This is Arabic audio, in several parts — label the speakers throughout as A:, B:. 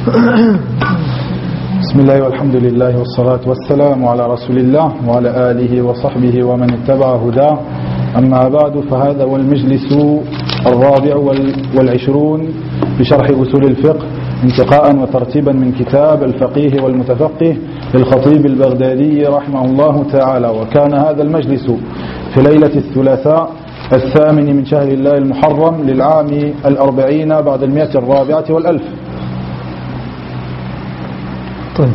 A: بسم الله والحمد لله والصلاة والسلام على رسول الله وعلى آله وصحبه ومن اتبع هداه. أما بعد، فهذا هو المجلس 24 بشرح أصول الفقه انتقاء وترتيبا من كتاب الفقيه والمتفقه للخطيب البغدادي رحمه الله تعالى. وكان هذا المجلس في ليلة الثلاثاء 8 من شهر الله المحرم للعام 40 بعد 104 والألف.
B: طيب.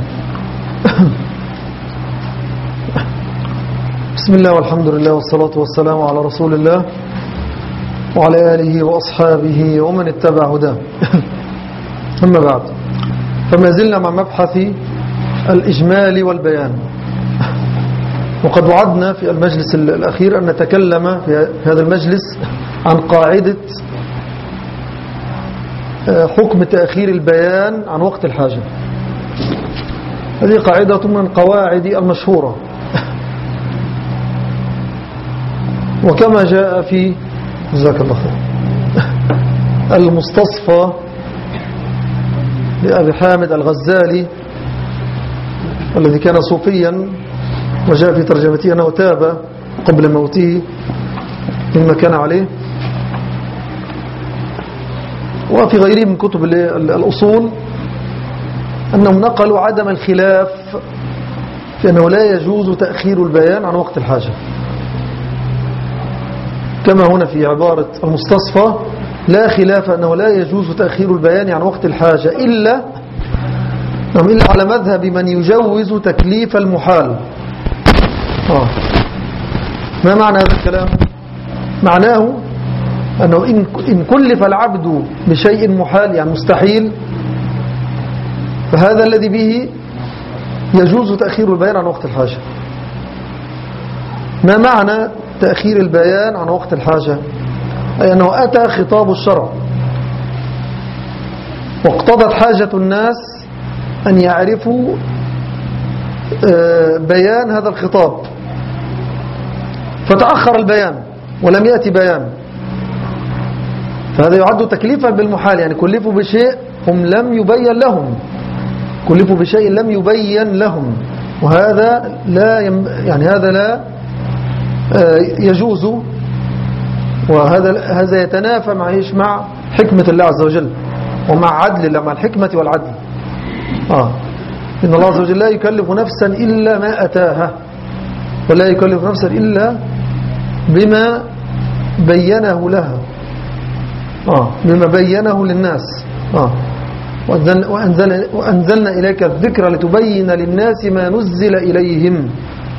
B: بسم الله والحمد لله والصلاة والسلام على رسول الله وعلى آله وأصحابه ومن اتبع هداه. أما بعد، فما زلنا مع مبحث الإجمال والبيان، وقد وعدنا في المجلس الأخير أن نتكلم في هذا المجلس عن قاعدة حكم تأخير البيان عن وقت الحاجة. هذه قاعدة من قواعد المشهورة، وكما جاء في جزاك الله خير المستصفى لأبي حامد الغزالي الذي كان صوفيا، وجاء في ترجمته أنه تاب قبل موته مما كان عليه، وفي غيره من كتب الأصول أنهم نقلوا عدم الخلاف في أنه لا يجوز تأخير البيان عن وقت الحاجة، كما هنا في عبارة المستصفى: لا خلاف أنه لا يجوز تأخير البيان عن وقت الحاجة إلا على مذهب من يجوز تكليف المحال. ما معنى هذا الكلام؟ معناه أنه إن كلف العبد بشيء محال يعني مستحيل، فهذا الذي به يجوز تأخير البيان عن وقت الحاجة. ما معنى تأخير البيان عن وقت الحاجة؟ أي أنه أتى خطاب الشرع واقتضت حاجة الناس أن يعرفوا بيان هذا الخطاب، فتأخر البيان ولم يأتي بيان، فهذا يعد تكليفا بالمحال، يعني كلفوا بشيء هم لم يبين لهم، كلفوا بشيء لم يبين لهم، وهذا هذا لا يجوز، وهذا يتنافى مع حكمة الله عز وجل ومع عدل الله، مع الحكمة والعدل. إن الله عز وجل لا يكلف نفسا إلا ما أتاها، ولا يكلف نفسا إلا بما بينه لها، بما بينه للناس. وأنزلنا إليك الذكر لتبين للناس ما نزل إليهم.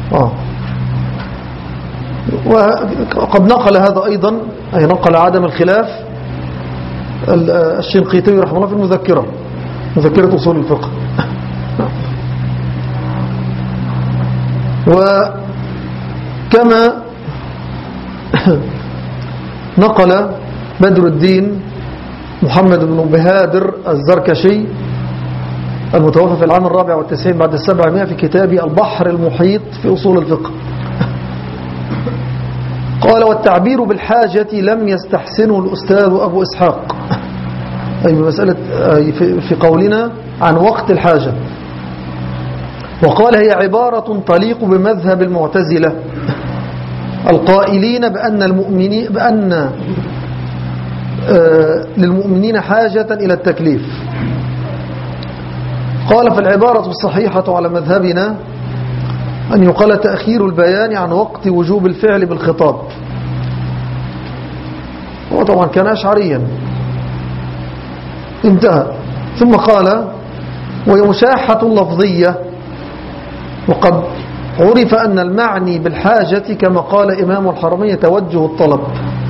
B: وقد نقل هذا أيضا، أي نقل عدم الخلاف الشنقيطي رحمه الله في مذكرة أصول الفقه. وكما نقل بدر الدين محمد بن بهادر الزركشي المتوفى في العام 94 بعد 700 في كتابه البحر المحيط في أصول الفقه، قال: والتعبير بالحاجة لم يستحسنه الأستاذ أبو إسحاق، أي بمسألة في قولنا عن وقت الحاجة، وقال: هي عبارة تليق بمذهب المعتزلة القائلين بأن للمؤمنين حاجة إلى التكليف. قال: فالعبارة الصحيحة على مذهبنا أن يقال تأخير البيان عن وقت وجوب الفعل بالخطاب. وطبعا كان أشعريا. انتهى. ثم قال: وهي مشاحة لفظية، وقد عرف أن المعني بالحاجة كما قال إمام الحرمين توجه الطلب،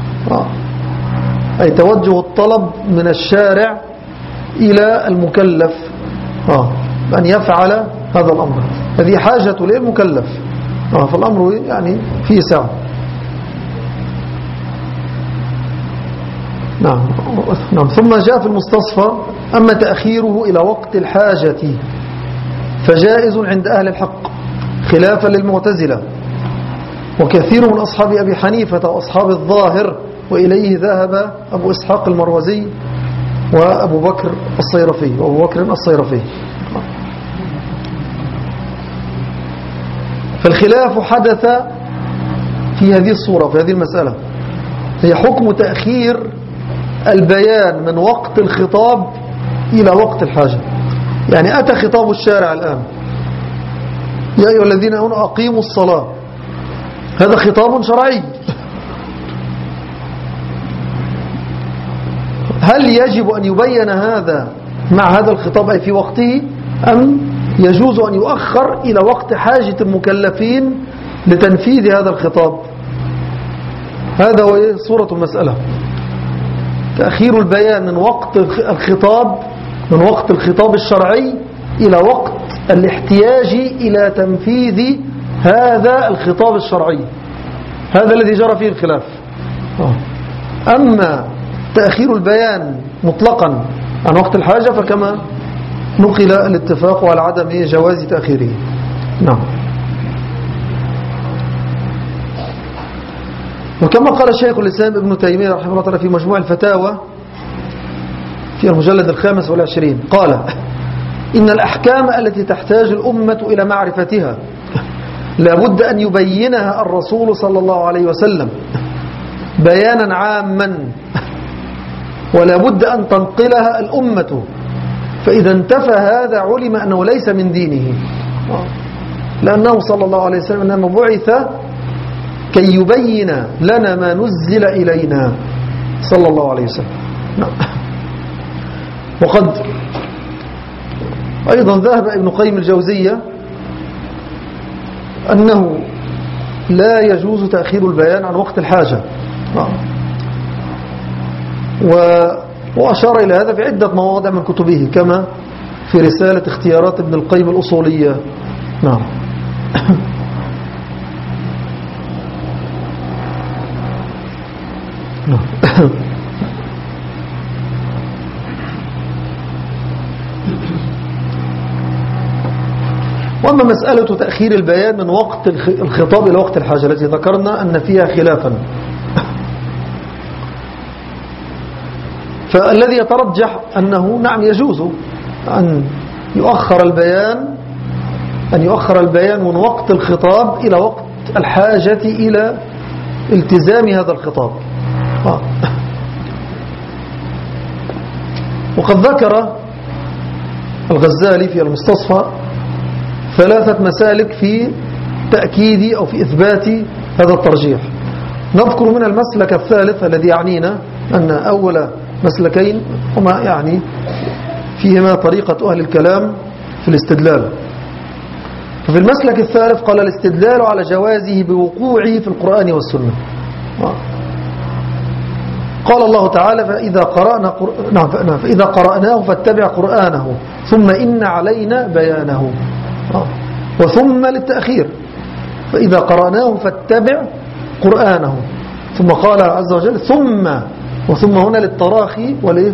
B: أي توجه الطلب من الشارع إلى المكلف أن يفعل هذا الأمر، هذه حاجة للمكلف، فالأمر يعني فيه سعة. نعم. ثم جاء في المستصفى: أما تأخيره إلى وقت الحاجة فجائز عند أهل الحق خلافا للمعتزلة، وكثير من أصحاب أبي حنيفة وأصحاب الظاهر، وإليه ذهب أبو إسحاق المروزي وأبو بكر الصيرفي. فالخلاف حدث في هذه الصورة، في هذه المسألة، هي حكم تأخير البيان من وقت الخطاب إلى وقت الحاجة. يعني أتى خطاب الشارع الآن: يا أيها الذين آمنوا أقيموا الصلاة، هذا خطاب شرعي. هل يجب أن يبين هذا مع هذا الخطاب أي في وقته، أم يجوز أن يؤخر إلى وقت حاجة المكلفين لتنفيذ هذا الخطاب؟ هذا هو صورة المسألة: تأخير البيان من وقت الخطاب، من وقت الخطاب الشرعي إلى وقت الاحتياج إلى تنفيذ هذا الخطاب الشرعي. هذا الذي جرى فيه الخلاف. أما تأخير البيان مطلقا عن وقت الحاجة فكما نقل الاتفاق على عدم جواز تأخيره. نعم. وكما قال الشيخ الإسلام ابن تيمية رحمه الله تعالى في مجموع الفتاوى في المجلد 25 قال: إن الأحكام التي تحتاج الأمة إلى معرفتها لابد أن يبينها الرسول صلى الله عليه وسلم بيانا عاما، ولا بد أن تنقلها الأمة، فإذا انتفى هذا علم أنه ليس من دينه، لأنه صلى الله عليه وسلم إنما بعث كي يبين لنا ما نزل إلينا صلى الله عليه وسلم. وقد أيضا ذهب ابن قيم الجوزية أنه لا يجوز تأخير البيان عن وقت الحاجة، وأشار إلى هذا في عدة مواضع من كتبه، كما في رسالة اختيارات ابن القيم الأصولية. نعم. وأما مسألة تأخير البيان من وقت الخطاب إلى وقت الحاجة التي ذكرنا أن فيها خلافا، فالذي يترجح أنه نعم يجوز أن يؤخر البيان من وقت الخطاب إلى وقت الحاجة إلى التزام هذا الخطاب. وقد ذكر الغزالي في المستصفى 3 مسالك في تأكيد أو في إثبات هذا الترجيح. نذكر من المسلك الثالث الذي يعنينا أن أول مسلكين هما يعني فيهما طريقة أهل الكلام في الاستدلال. ففي المسلك الثالث قال: الاستدلال على جوازه بوقوعه في القرآن والسنة. قال الله تعالى: فإذا قرأناه فاتبع قرآنه ثم إن علينا بيانه. وثم للتأخير: فإذا قرأناه فاتبع قرآنه. ثم قال عز وجل: وثم هنا للتراخي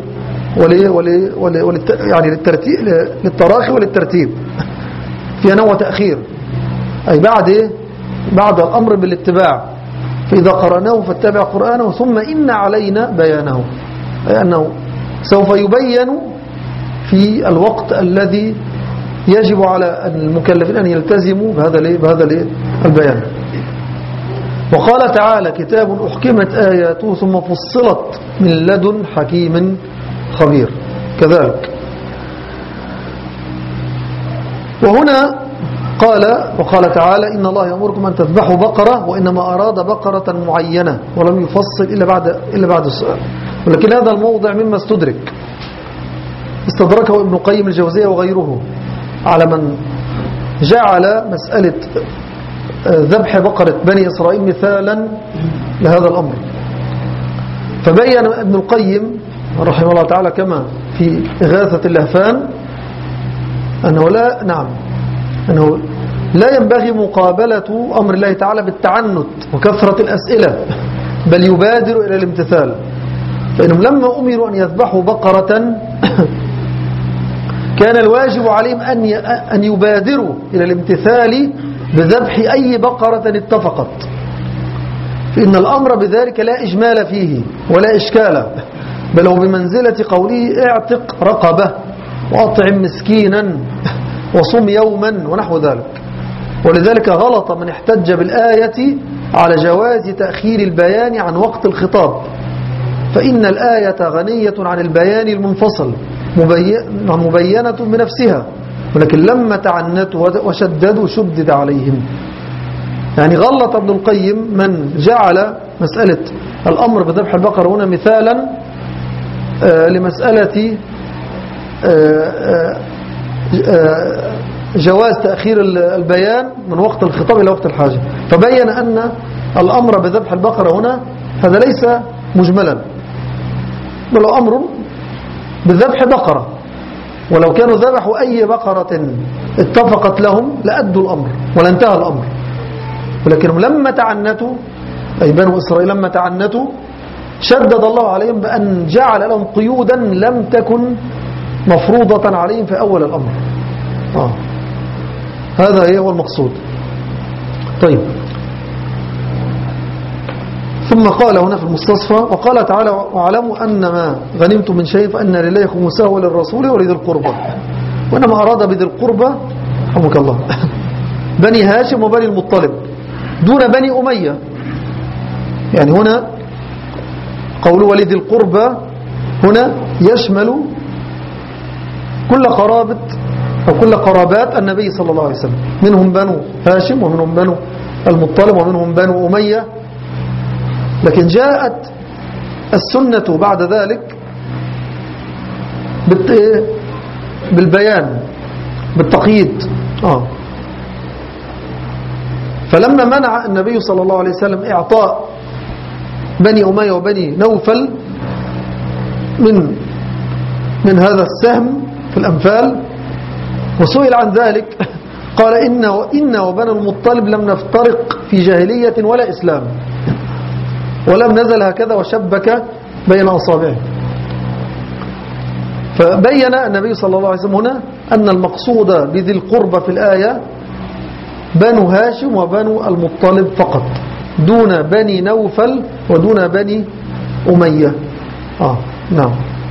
B: يعني للتراخي وللترتيب، في نوع تأخير، أي بعد الأمر بالاتباع. فإذا قرأناه فاتبع قرآنه ثم إن علينا بيانه، أي أنه سوف يبين في الوقت الذي يجب على المكلفين أن يلتزموا بهذا البيان. وقال تعالى: كتاب أحكمت آياته ثم فصلت من لدن حكيم خبير. كذلك. وهنا وقال تعالى: إن الله يأمركم أن تذبحوا بقرة، وإنما أراد بقرة معينة ولم يفصل إلا بعد السؤال. ولكن هذا الموضع مما استدركه ابن قيم الجوزية وغيره على من جعل مسألة ذبح بقرة بني إسرائيل مثالا لهذا الأمر. فبين ابن القيم رحمه الله تعالى كما في إغاثة اللهفان أنه لا ينبغي مقابلة أمر الله تعالى بالتعنت وكثرة الأسئلة، بل يبادر إلى الامتثال. فإنهم لما أمروا أن يذبحوا بقرة كان الواجب عليهم أن يبادروا إلى الامتثال بذبح أي بقرة اتفقت، فإن الأمر بذلك لا إجمال فيه ولا إشكال، بل هو بمنزلة قوله اعتق رقبة وأطعم مسكينا وصم يوما ونحو ذلك. ولذلك غلط من احتج بالآية على جواز تأخير البيان عن وقت الخطاب، فإن الآية غنية عن البيان المنفصل مبينة بنفسها، ولكن لما تعنتوا وشددوا شدد عليهم. يعني غلط ابن القيم من جعل مسألة الأمر بذبح البقر هنا مثالا لمسألة جواز تأخير البيان من وقت الخطاب إلى وقت الحاجة، فبين أن الأمر بذبح البقرة هنا هذا ليس مجملا، بل أمر بذبح بقرة، ولو كانوا ذبحوا أي بقرة اتفقت لهم لأدوا الأمر ولا انتهى الأمر، ولكنهم لما تعنتوا أي بنو إسرائيل لما تعنتوا شدد الله عليهم بأن جعل لهم قيودا لم تكن مفروضة عليهم في أول الأمر. هذا هو المقصود. طيب، ثم قال هنا في المستصفى وقال تعالى واعلموا أن ما غنمتم من شيء فأن لله خمسه وللرسول ولذي القربى. وإنما أراد بذي القربى رحمك الله بني هاشم وبني المطلب دون بني أمية. يعني هنا قول ولذي القربى هنا يشمل كل قرابة أو كل قرابات النبي صلى الله عليه وسلم، منهم بنو هاشم ومنهم بنو المطلب ومنهم بنو أمية. لكن جاءت السنة بعد ذلك بالبيان بالتقييد. فلما منع النبي صلى الله عليه وسلم إعطاء بني أمية وبني نوفل من هذا السهم في الأنفال وسئل عن ذلك قال إن وبنو المطلب لم نفترق في جاهلية ولا إسلام ولم نزل هكذا وشبك بين أصابعه. فبين النبي صلى الله عليه وسلم هنا أن المقصود بذي القربى في الآية بنو هاشم وبنو المطلب فقط دون بني نوفل ودون بني أمية. نعم.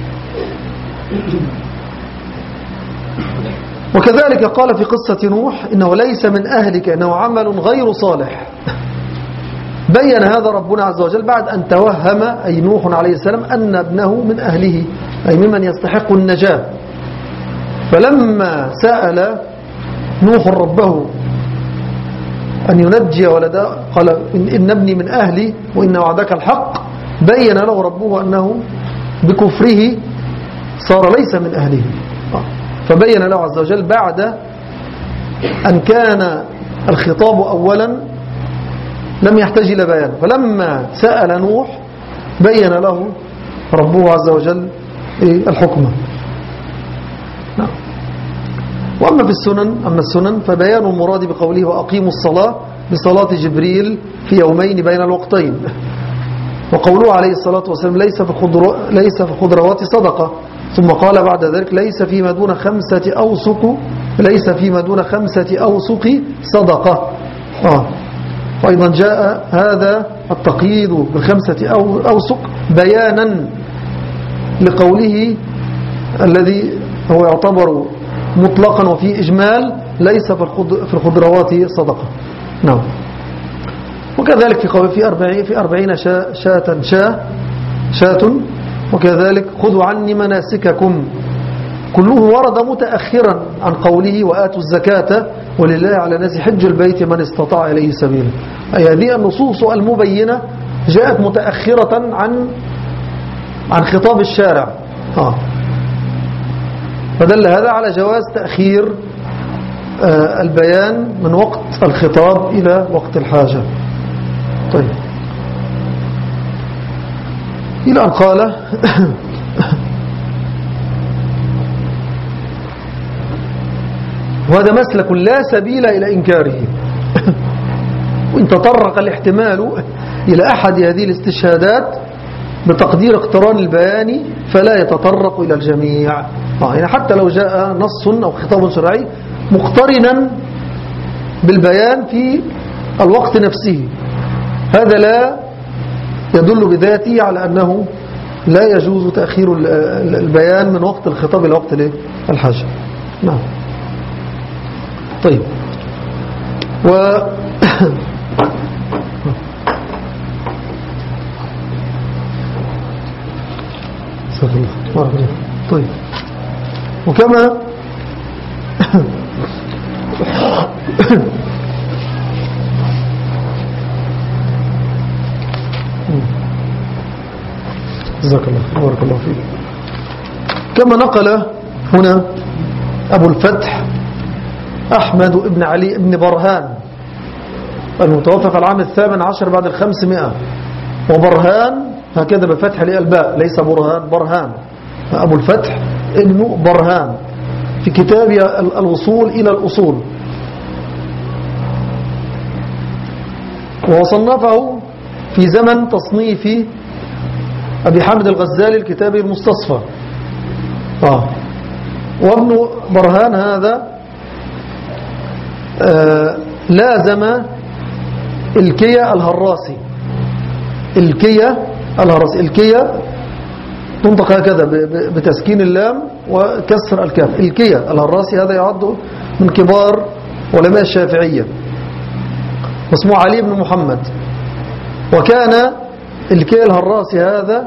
B: وكذلك قال في قصة نوح إنه ليس من أهلك إنه عمل غير صالح. بين هذا ربنا عز وجل بعد أن توهم أي نوح عليه السلام أن ابنه من أهله أي ممن يستحق النجاة. فلما سأل نوح ربه أن ينجي ولده قال إن ابني من أهلي وإن وعدك الحق، بين له ربه أنه بكفره صار ليس من أهله. فبين له عز وجل بعد أن كان الخطاب أولا لم يحتاج إلى بيان، فلما سأل نوح بين له ربه عز وجل الحكمة. وأما في السنن فبيان المراد بقوله وأقيموا الصلاة بصلاة جبريل في يومين بين الوقتين، وقوله عليه الصلاة والسلام ليس في خضروات صدقة، ثم قال بعد ذلك ليس فيما دون 5 أوسق صدقة. وأيضا جاء هذا التقييد ب5 أوسق بيانا لقوله الذي هو يعتبر مطلقا وفي إجمال ليس في الخضروات صدقة. نعم. وكذلك في 40 شاة وكذلك خذوا عني مناسككم كله ورد متأخرا عن قوله وآتوا الزكاة ولله على الناس حج البيت من استطاع إليه سبيلا. أي هذه النصوص المبينة جاءت متأخرة عن خطاب الشارع. فدل هذا على جواز تأخير البيان من وقت الخطاب إلى وقت الحاجة. طيب، إلى أن قال وهذا مسلك لا سبيل إلى إنكاره وإن تطرق الاحتمال إلى أحد هذه الاستشهادات بتقدير اقتران البيان فلا يتطرق إلى الجميع. يعني حتى لو جاء نص أو خطاب شرعي مقترنا بالبيان في الوقت نفسه هذا لا يدل بذاته على أنه لا يجوز تأخير البيان من وقت الخطاب إلى وقت الحاجة. نعم. طيب. طيب. وكما جزاك الله بارك الله فيك. كما نقل هنا أبو الفتح أحمد بن علي بن برهان المتوفى في العام 18 بعد 500، وبرهان هكذا بفتح الباء ليس برهان، برهان. أبو الفتح ابن برهان في كتاب الوصول إلى الأصول، وصنفه في زمن تصنيف أبي حامد الغزالي الكتاب المستصفى. وابن برهان هذا لازم الكية الهراسي. الكية الهراسي، الكية تنطق هكذا بتسكين اللام وكسر الكاف. الكية الهراسي هذا يعد من كبار علماء الشافعية، واسمه علي بن محمد. وكان الكية الهراسي هذا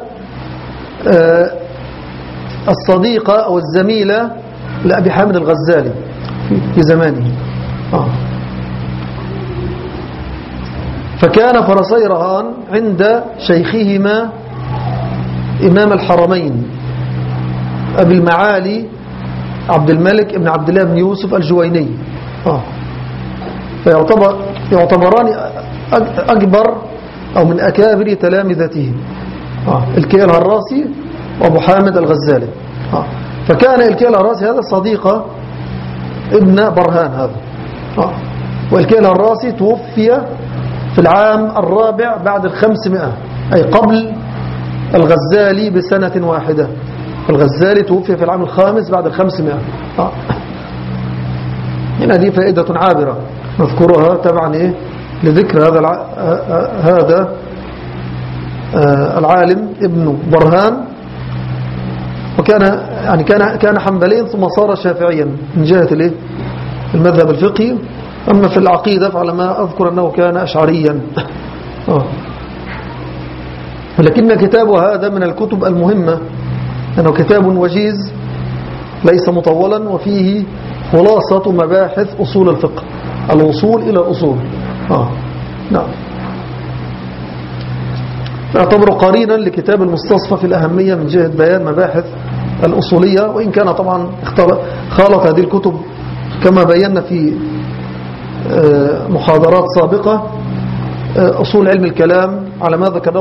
B: الصديقة أو الزميلة لأبي حامد الغزالي في زمانه. فكان فرسي رهان عند شيخهما إمام الحرمين أبي المعالي عبد الملك بن عبد الله بن يوسف الجويني. فيعتبران أكبر أو من أكابر تلامذته، الكيل الهراسي وأبو حامد الغزالي. فكان الكيل الهراسي هذا صديق ابن برهان هذا. والكيل الهراسي توفي في العام 4 بعد 500، أي قبل الغزالي بسنة واحدة. الغزالي توفي في العام 5 بعد 500. هنا دي فائدة عابرة نذكرها طبعا لذكر هذا العالم ابن برهان. وكان يعني كان حنبليا ثم صار شافعيا من جهة المذهب الفقهي. أما في العقيدة فعلى ما أذكر أنه كان أشعريا. ولكن كتابه هذا من الكتب المهمة، أنه كتاب وجيز ليس مطولا، وفيه خلاصة مباحث أصول الفقه، الوصول إلى الأصول. نعم. يعتبر قرينا لكتاب المستصفى في الأهمية من جهة بيان مباحث الأصولية، وإن كان طبعا خالط هذه الكتب كما بينا في محاضرات سابقة أصول علم الكلام على ما ذكرناه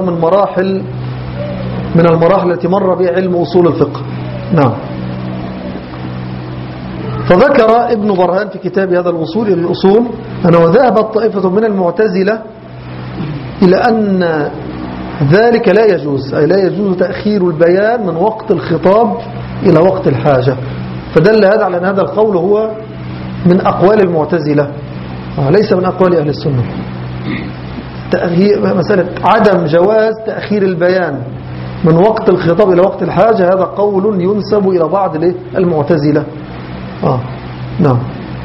B: من المراحل التي مر بها علم أصول الفقه. نعم. فذكر ابن برهان في كتاب هذا الوصول إلى الأصول أنه ذهبت طائفة من المعتزلة إلى أن ذلك لا يجوز، أي لا يجوز تأخير البيان من وقت الخطاب إلى وقت الحاجة. فدل هذا على أن هذا القول هو من أقوال المعتزلة ليس من أقوال أهل السنة. مسألة عدم جواز تأخير البيان من وقت الخطاب إلى وقت الحاجة هذا قول ينسب إلى بعض المعتزلة. نعم.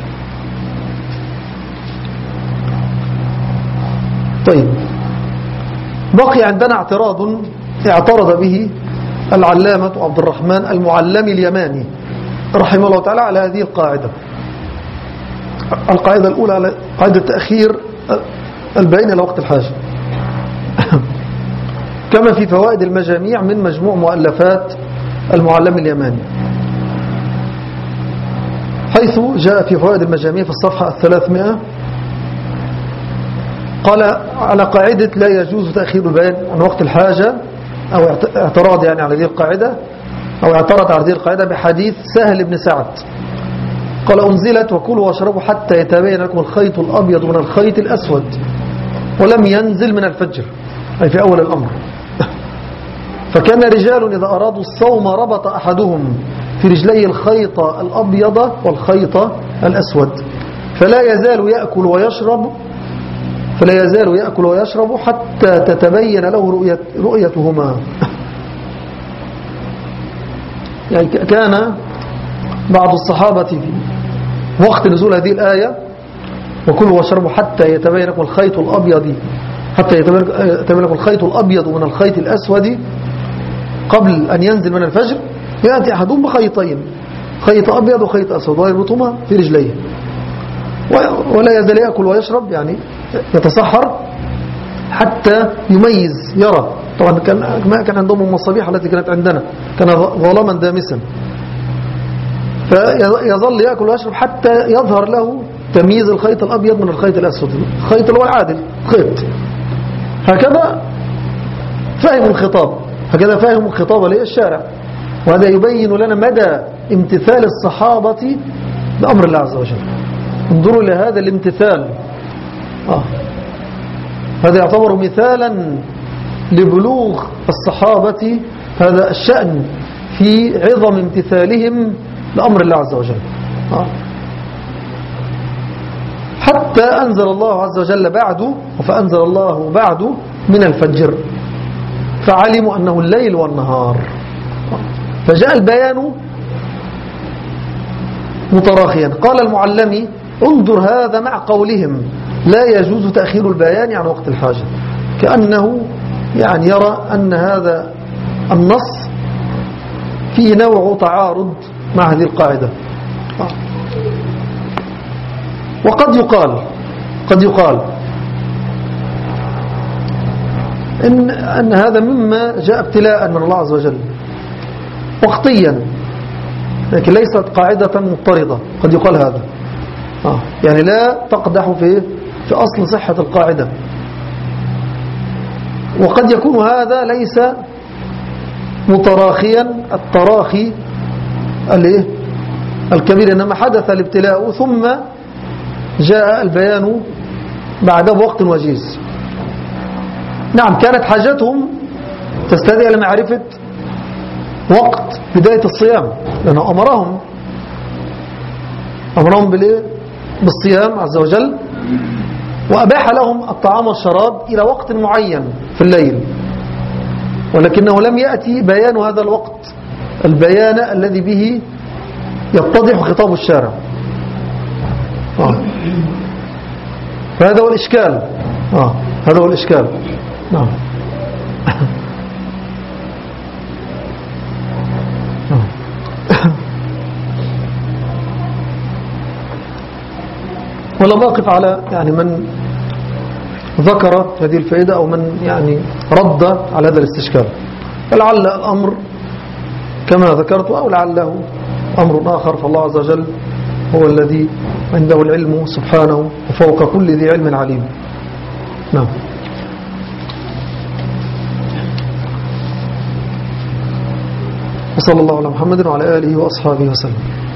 B: طيب، بقي عندنا اعترض به العلامة عبد الرحمن المعلمي اليماني رحمه الله تعالى على هذه القاعدة. القاعدة الأولى على قاعدة تأخير البيان إلى وقت الحاجة كما في فوائد المجاميع من مجموع مؤلفات المعلمي اليماني، حيث جاء في فوائد المجاميع في الصفحة 300 قال على قاعدة لا يجوز تأخير البيان عن وقت الحاجة، أو اعتراض يعني على هذه القاعدة، أو اعترض على هذه القاعدة بحديث سهل بن سعد قال أنزلت وكلوا واشربوا حتى يتبين لكم الخيط الأبيض من الخيط الأسود ولم ينزل من الفجر، أي في أول الأمر. فكان رجال إذا أرادوا الصوم ربط أحدهم في رجليه الخيط الأبيض والخيط الأسود فلا يزال يأكل ويشرب حتى تتبين له رؤيتهما. يعني كان بعض الصحابة في وقت نزول هذه الآية وكلوا واشربوا حتى يتبين لكم الخيط الأبيض الخيط الأبيض من الخيط الأسود قبل أن ينزل من الفجر، يأتي أحدهم بخيطين، خيط أبيض وخيط أسود، ويربطهما في رجليه ولا يزال يأكل ويشرب، يعني يتصحر حتى يميز يرى. طبعا ما كان عندهم المصابيح التي كانت عندنا، كان ظلاما دامسا، فيظل يأكل ويشرب حتى يظهر له تمييز الخيط الأبيض من الخيط الأسود، الخيط اللي هو العادل خيط. هكذا فهم الخطاب، هكذا فهم الخطاب للشارع، وهذا يبين لنا مدى امتثال الصحابة بأمر الله عز وجل. انظروا لهذا الامتثال، هذا يعتبر مثالا لبلوغ الصحابة هذا الشأن في عظم امتثالهم لأمر الله عز وجل. حتى أنزل الله عز وجل بعده، فأنزل الله بعده من الفجر فعلموا أنه الليل والنهار، فجاء البيان متراخيا. قال المعلمي انظر هذا مع قولهم لا يجوز تأخير البيان عن وقت الحاجة، كأنه يعني يرى أن هذا النص فيه نوع تعارض مع هذه القاعدة. وقد يقال إن هذا مما جاء ابتلاء من الله عز وجل وقتيا، لكن ليست قاعدة مضطردة. قد يقال هذا يعني لا تقدح في أصل صحة القاعدة. وقد يكون هذا ليس متراخيا التراخي الكبير، إنما حدث الابتلاء ثم جاء البيان بعد بوقت وجيز. نعم، كانت حاجتهم تستدعي لمعرفة وقت بداية الصيام، لأنه أمرهم بالصيام عز وجل، وأباح لهم الطعام والشراب إلى وقت معين في الليل، ولكنه لم يأتي بيان هذا الوقت، البيان الذي به يتضح خطاب الشارع. فهذا هو الإشكال. هذا هو الإشكال. نعم. ولم أقف على يعني من ذكر هذه الفائدة أو من يعني رد على هذا الاستشكال، فلعل الأمر كما ذكرت أو لعله أمر آخر، فالله عز وجل هو الذي عنده العلم سبحانه وفوق كل ذي علم عليم. نعم. وصلى الله على محمد وعلى آله وأصحابه وسلم.